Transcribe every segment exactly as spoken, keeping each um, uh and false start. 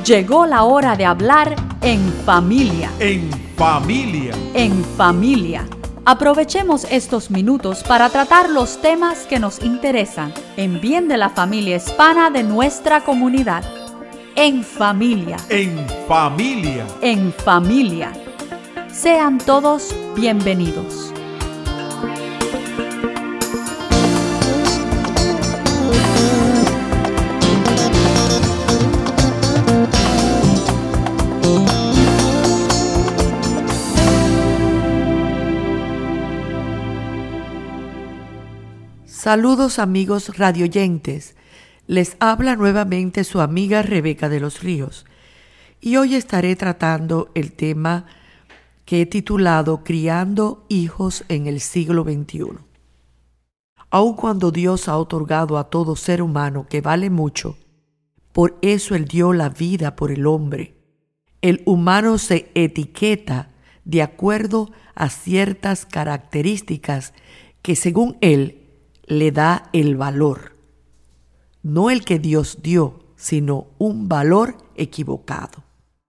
Llegó la hora de hablar en familia. En familia. En familia. Aprovechemos estos minutos para tratar los temas que nos interesan en bien de la familia hispana de nuestra comunidad. En familia. En familia. En familia. Sean todos bienvenidos. Saludos amigos radioyentes, les habla nuevamente su amiga Rebeca de los Ríos y hoy estaré tratando el tema que he titulado Criando hijos en el siglo veintiuno. Aun cuando Dios ha otorgado a todo ser humano que vale mucho, por eso Él dio la vida por el hombre. El humano se etiqueta de acuerdo a ciertas características que según Él le da el valor, no el que Dios dio, sino un valor equivocado.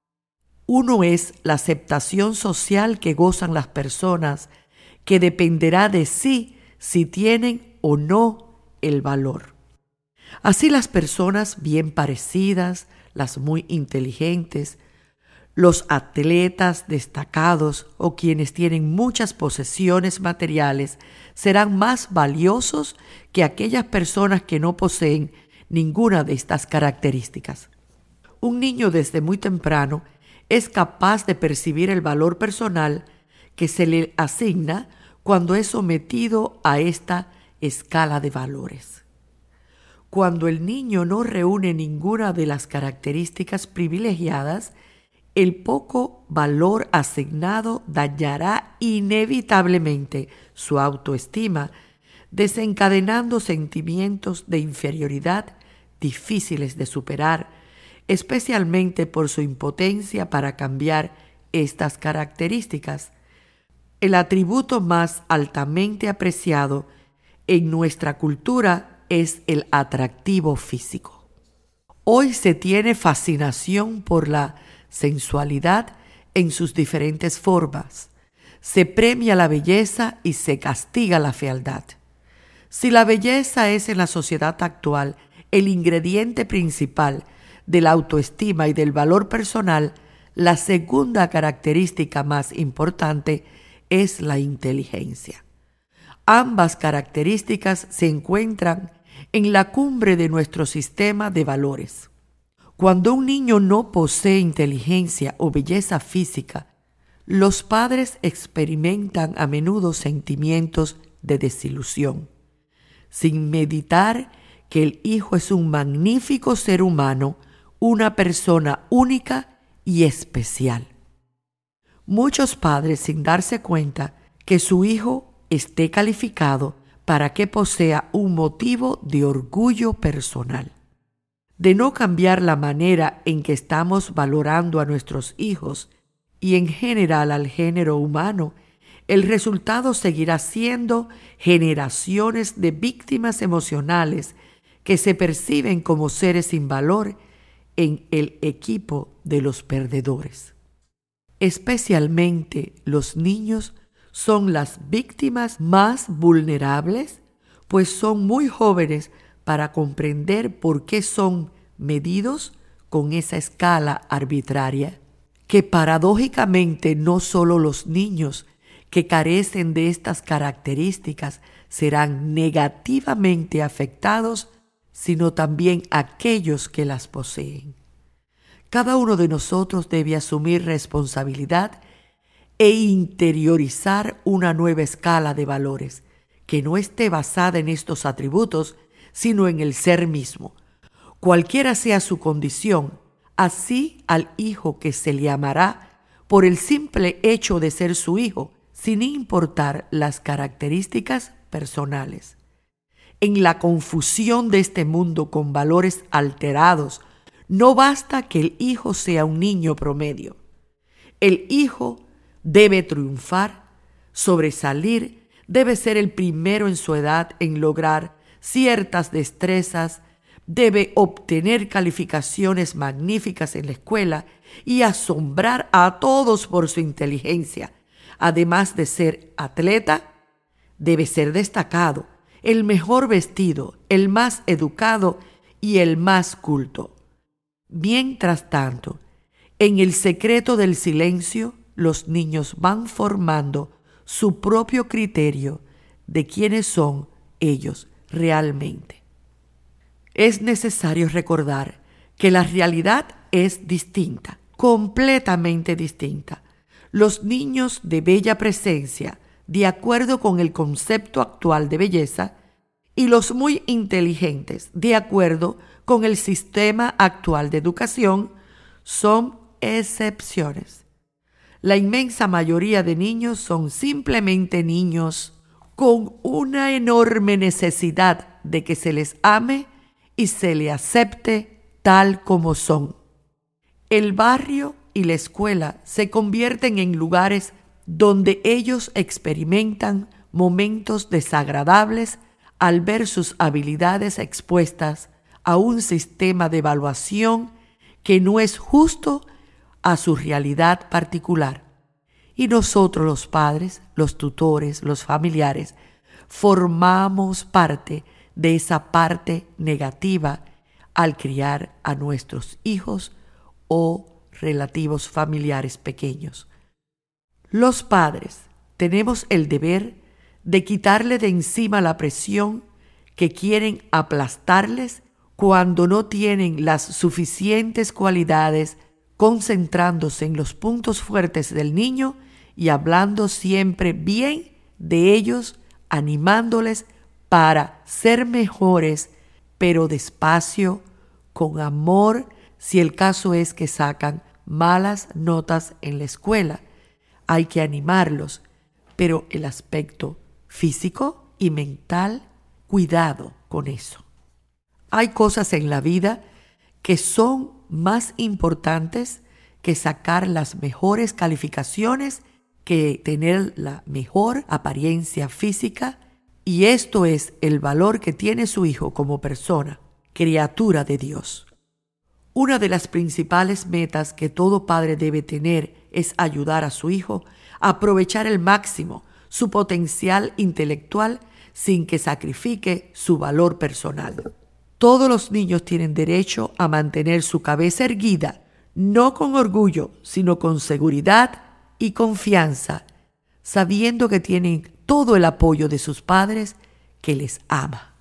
Uno es la aceptación social que gozan las personas, que dependerá de sí si tienen o no el valor. Así las personas bien parecidas, las muy inteligentes, los atletas destacados o quienes tienen muchas posesiones materiales serán más valiosos que aquellas personas que no poseen ninguna de estas características. Un niño desde muy temprano es capaz de percibir el valor personal que se le asigna cuando es sometido a esta escala de valores. Cuando el niño no reúne ninguna de las características privilegiadas, el poco valor asignado dañará inevitablemente su autoestima, desencadenando sentimientos de inferioridad difíciles de superar, especialmente por su impotencia para cambiar estas características. El atributo más altamente apreciado en nuestra cultura es el atractivo físico. Hoy se tiene fascinación por la sensualidad en sus diferentes formas. Se premia la belleza y se castiga la fealdad. Si la belleza es en la sociedad actual el ingrediente principal de la autoestima y del valor personal, la segunda característica más importante es la inteligencia. Ambas características se encuentran en la cumbre de nuestro sistema de valores. Cuando un niño no posee inteligencia o belleza física, los padres experimentan a menudo sentimientos de desilusión, sin meditar que el hijo es un magnífico ser humano, una persona única y especial. Muchos padres, sin darse cuenta que su hijo esté calificado para que posea un motivo de orgullo personal, de no cambiar la manera en que estamos valorando a nuestros hijos y en general al género humano, el resultado seguirá siendo generaciones de víctimas emocionales que se perciben como seres sin valor en el equipo de los perdedores. Especialmente los niños son las víctimas más vulnerables, pues son muy jóvenes para comprender por qué son medidos con esa escala arbitraria, que paradójicamente no solo los niños que carecen de estas características serán negativamente afectados, sino también aquellos que las poseen. Cada uno de nosotros debe asumir responsabilidad e interiorizar una nueva escala de valores que no esté basada en estos atributos, sino en el ser mismo. Cualquiera sea su condición, así al hijo que se le amará por el simple hecho de ser su hijo, sin importar las características personales. En la confusión de este mundo con valores alterados, no basta que el hijo sea un niño promedio. El hijo debe triunfar, sobresalir, debe ser el primero en su edad en lograr ciertas destrezas, debe obtener calificaciones magníficas en la escuela y asombrar a todos por su inteligencia. Además de ser atleta, debe ser destacado, el mejor vestido, el más educado y el más culto. Mientras tanto, en el secreto del silencio, los niños van formando su propio criterio de quiénes son ellos realmente. Es necesario recordar que la realidad es distinta, completamente distinta. Los niños de bella presencia, de acuerdo con el concepto actual de belleza, y los muy inteligentes, de acuerdo con el sistema actual de educación, son excepciones. La inmensa mayoría de niños son simplemente niños con una enorme necesidad de que se les ame y se les acepte tal como son. El barrio y la escuela se convierten en lugares donde ellos experimentan momentos desagradables al ver sus habilidades expuestas a un sistema de evaluación que no es justo a su realidad particular. Y nosotros los padres, los tutores, los familiares, formamos parte de esa parte negativa al criar a nuestros hijos o relativos familiares pequeños. Los padres tenemos el deber de quitarle de encima la presión que quieren aplastarles cuando no tienen las suficientes cualidades, concentrándose en los puntos fuertes del niño y hablando siempre bien de ellos, animándoles para ser mejores, pero despacio, con amor, si el caso es que sacan malas notas en la escuela. Hay que animarlos, pero el aspecto físico y mental, cuidado con eso. Hay cosas en la vida que son más importantes que sacar las mejores calificaciones, que tener la mejor apariencia física, y esto es el valor que tiene su hijo como persona, criatura de Dios. Una de las principales metas que todo padre debe tener es ayudar a su hijo a aprovechar al máximo su potencial intelectual sin que sacrifique su valor personal. Todos los niños tienen derecho a mantener su cabeza erguida, no con orgullo, sino con seguridad y confianza, sabiendo que tienen todo el apoyo de sus padres que les ama.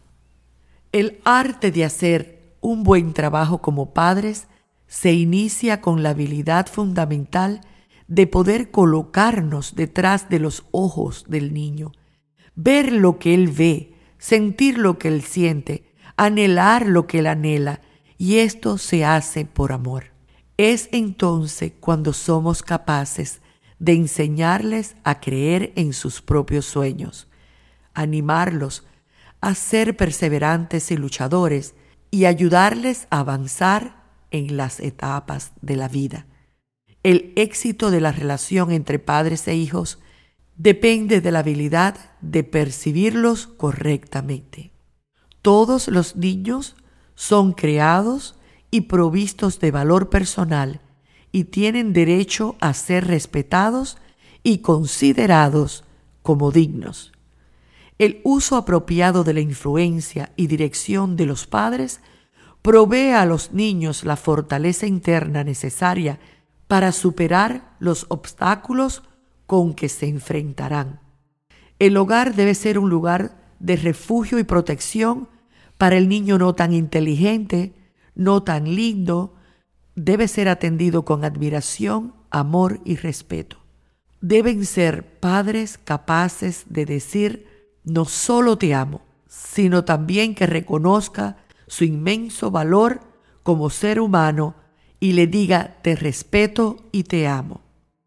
El arte de hacer un buen trabajo como padres se inicia con la habilidad fundamental de poder colocarnos detrás de los ojos del niño, ver lo que él ve, sentir lo que él siente, anhelar lo que él anhela, y esto se hace por amor. Es entonces cuando somos capaces de enseñarles a creer en sus propios sueños, animarlos a ser perseverantes y luchadores y ayudarles a avanzar en las etapas de la vida. El éxito de la relación entre padres e hijos depende de la habilidad de percibirlos correctamente. Todos los niños son creados y provistos de valor personal y tienen derecho a ser respetados y considerados como dignos. El uso apropiado de la influencia y dirección de los padres provee a los niños la fortaleza interna necesaria para superar los obstáculos con que se enfrentarán. El hogar debe ser un lugar de refugio y protección para el niño no tan inteligente, no tan lindo. Debe ser atendido con admiración, amor y respeto. Deben ser padres capaces de decir: no solo te amo, sino también que reconozca su inmenso valor como ser humano y le diga: te respeto y te amo.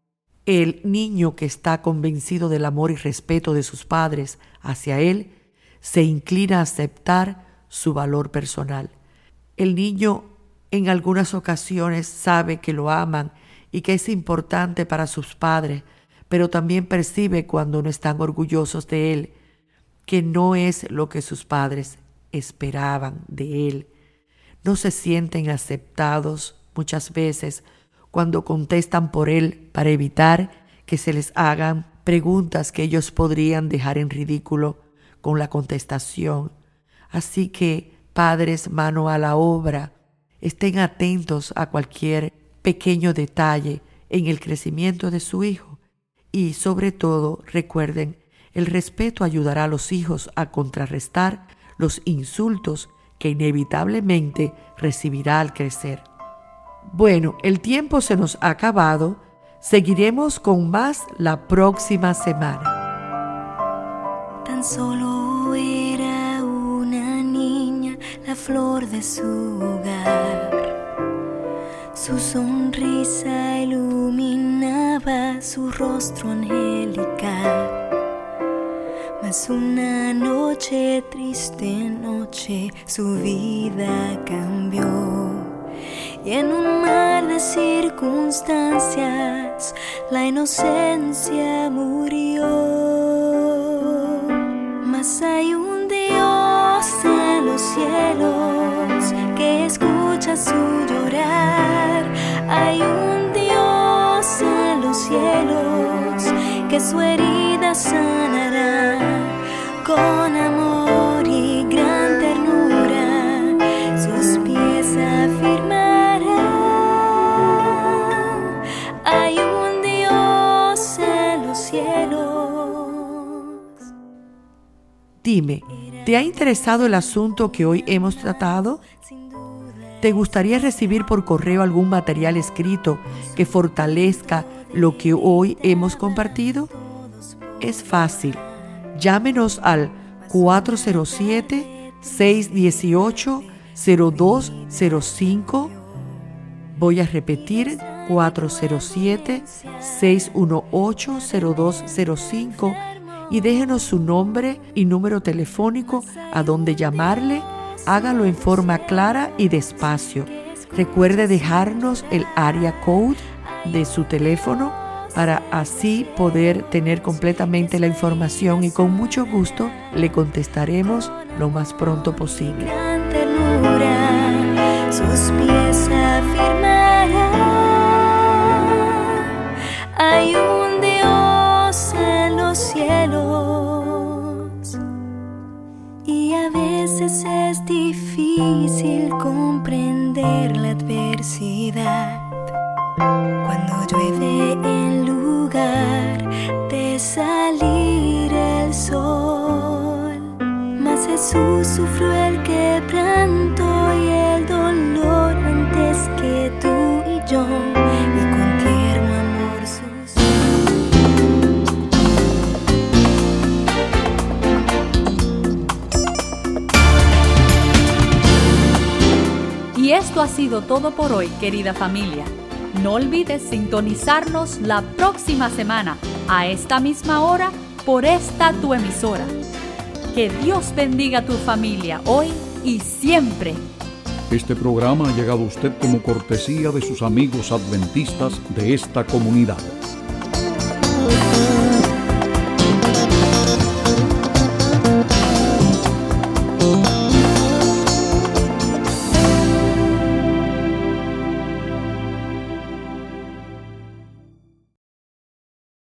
El niño que está convencido del amor y respeto de sus padres hacia él se inclina a aceptar su valor personal. El niño en algunas ocasiones sabe que lo aman y que es importante para sus padres, pero también percibe cuando no están orgullosos de él que no es lo que sus padres esperaban de él. no se sienten aceptados muchas veces cuando contestan por él para evitar que se les hagan preguntas que ellos podrían dejar en ridículo con la contestación. Así que, padres, mano a la obra, estén atentos a cualquier pequeño detalle en el crecimiento de su hijo y, sobre todo, recuerden, el respeto ayudará a los hijos a contrarrestar los insultos que inevitablemente recibirá al crecer. Bueno, el tiempo se nos ha acabado. Seguiremos con más la próxima semana. Tan solo era una niña, la flor de su hogar. Su sonrisa iluminaba su rostro angelical. Mas una noche, triste noche, su vida cambió. Y en un mar de circunstancias, la inocencia murió. Mas hay un Dios en los cielos que escucha su llorar. Hay un Dios en los cielos que su herida sanará. Con amor y gran ternura sus pies afirmarán. Hay un Dios en los cielos. Dime, ¿te ha interesado el asunto que hoy hemos tratado? ¿Te gustaría recibir por correo algún material escrito que fortalezca lo que hoy hemos compartido? Es fácil. Llámenos al cuatro cero siete, seis uno ocho, cero dos cero cinco. Voy a repetir, cuatro cero siete, seis uno ocho, cero dos cero cinco, y déjenos su nombre y número telefónico a donde llamarle. Hágalo en forma clara y despacio. Recuerde dejarnos el área code de su teléfono para así poder tener completamente la información y con mucho gusto le contestaremos lo más pronto posible. Gran ternura, sus pies afirmarán. Hay un Dios en los cielos. Y a veces es difícil comprender la adversidad. Cuando llueve en lugar de salir el sol, mas Jesús sufrió el quebranto y el dolor antes que tú y yo, y con tierno amor sus. Y esto ha sido todo por hoy, querida familia. No olvides sintonizarnos la próxima semana a esta misma hora por esta tu emisora. Que Dios bendiga a tu familia hoy y siempre. Este programa ha llegado a usted como cortesía de sus amigos adventistas de esta comunidad.